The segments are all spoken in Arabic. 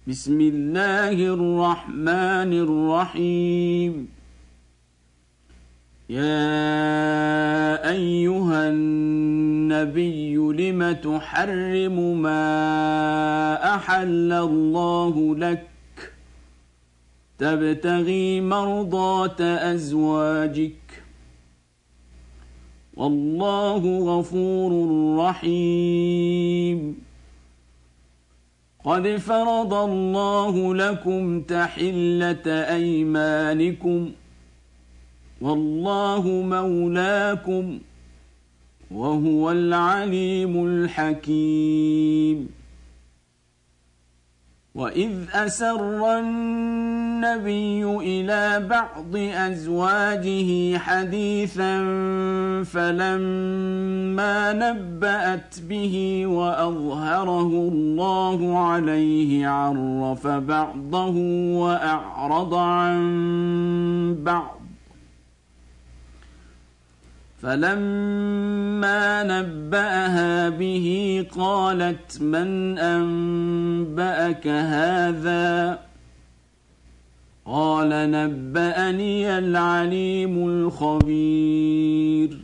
بسم الله الرحمن الرحيم. يا أيها النبي لم تحرم ما أحل الله لك تبتغي مرضات أزواجك والله غفور رحيم. قد فرض الله لكم تحلة أيمانكم والله مولاكم وهو العليم الحكيم. وإذ أسر النبي إلى بعض أزواجه حديثا فلما نبأت به وأظهره الله عليه عرف بعضه وأعرض عن بعض فلما نبأها به قالت من أنبأك هذا قال نبأني العليم الخبير.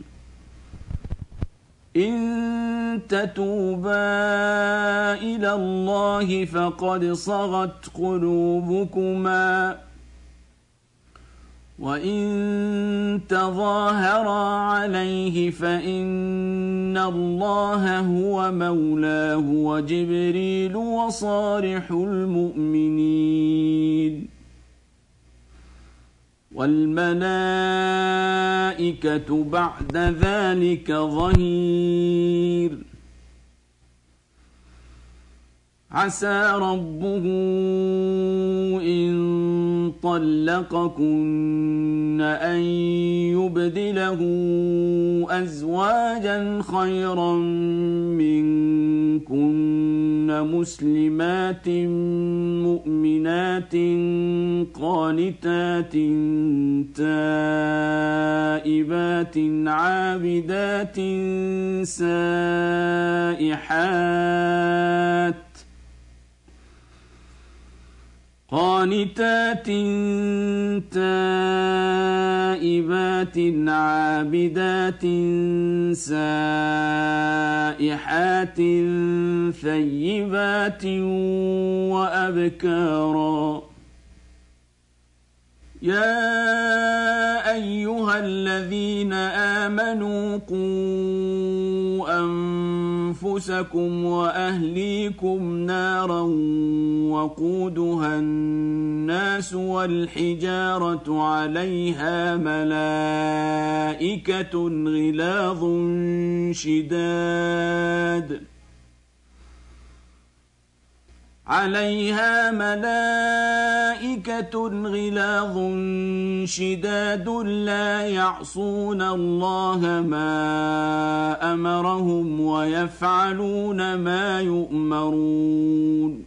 إن تتوبا إلى الله فقد صغت قلوبكما وإن تظاهرا عليه فإن الله هو مولاه وجبريل وصالح المؤمنين والملائكة بعد ذلك ظهير. عسى ربه إن طلقكن أن يبدله أزواجا خيرا منكن مسلمات مؤمنات قانتات تائبات عابدات سائحات قانتات تائبات عابدات سائحات ثيبات وأبكارا. يا أيها الذين آمنوا قوا أنفسكم وأهليكم نارا وقودها الناس والحجارة عليها ملائكة غلاظ شداد لا يعصون الله ما أمرهم ويفعلون ما يؤمرون.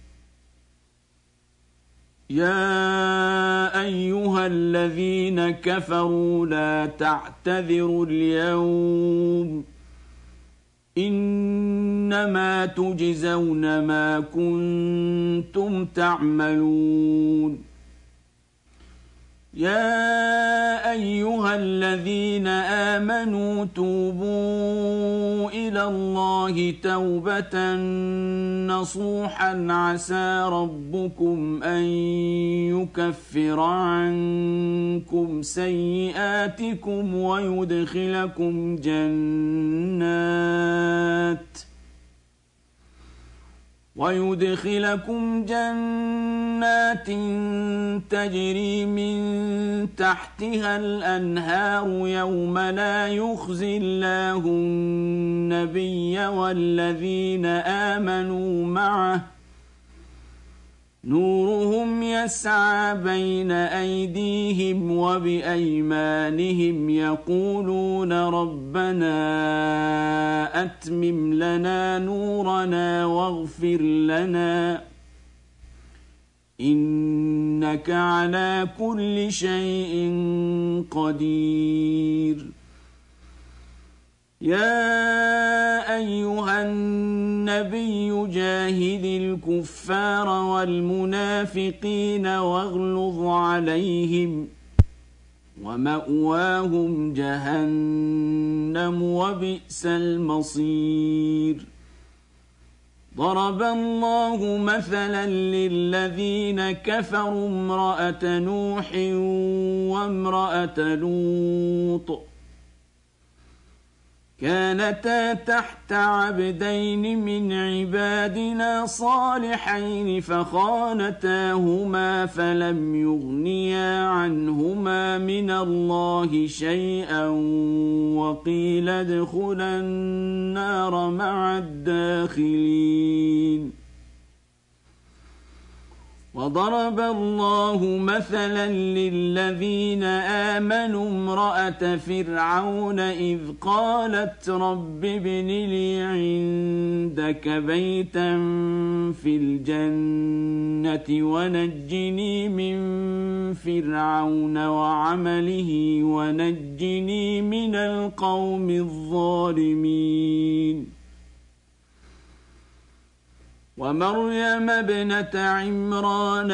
يا أيها الذين كفروا لا تعتذروا اليوم إنما تجزون ما كنتم تعملون. يا أيها الذين آمنوا توبوا إلى الله توبة نصوحا عسى ربكم أن يكفر عنكم سيئاتكم ويدخلكم جنات تجري من تحتها الأنهار يوم لا يخزي الله النبي والذين آمنوا معه نورهم يسعى بين أيديهم وبأيمانهم يقولون ربنا أتمم لنا نورنا واغفر لنا إنك على كل شيء قدير. يا أيها النبي جاهد الكفار والمنافقين واغلظ عليهم ومأواهم جهنم وبئس المصير ضرب الله مثلا للذين كفروا امرأة نوح وامرأة لوط كانتا تحت عبدين من عبادنا صالحين فخانتاهما فلم يغنيا عنهما من الله شيئا وقيل ادخلا النار مع الداخلين وضرب الله مثلا للذين آمنوا امرأة فرعون إذ قالت رب ابن لي عندك بيتا في الجنة ونجني من فرعون وعمله ونجني من القوم الظالمين ومريم ابنة عمران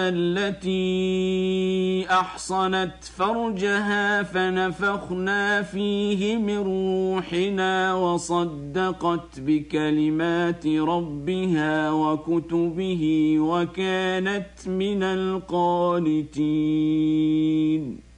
التي أحصنت فرجها فنفخنا فيه من روحنا وصدقت بكلمات ربها وكتبه وكانت من القانتين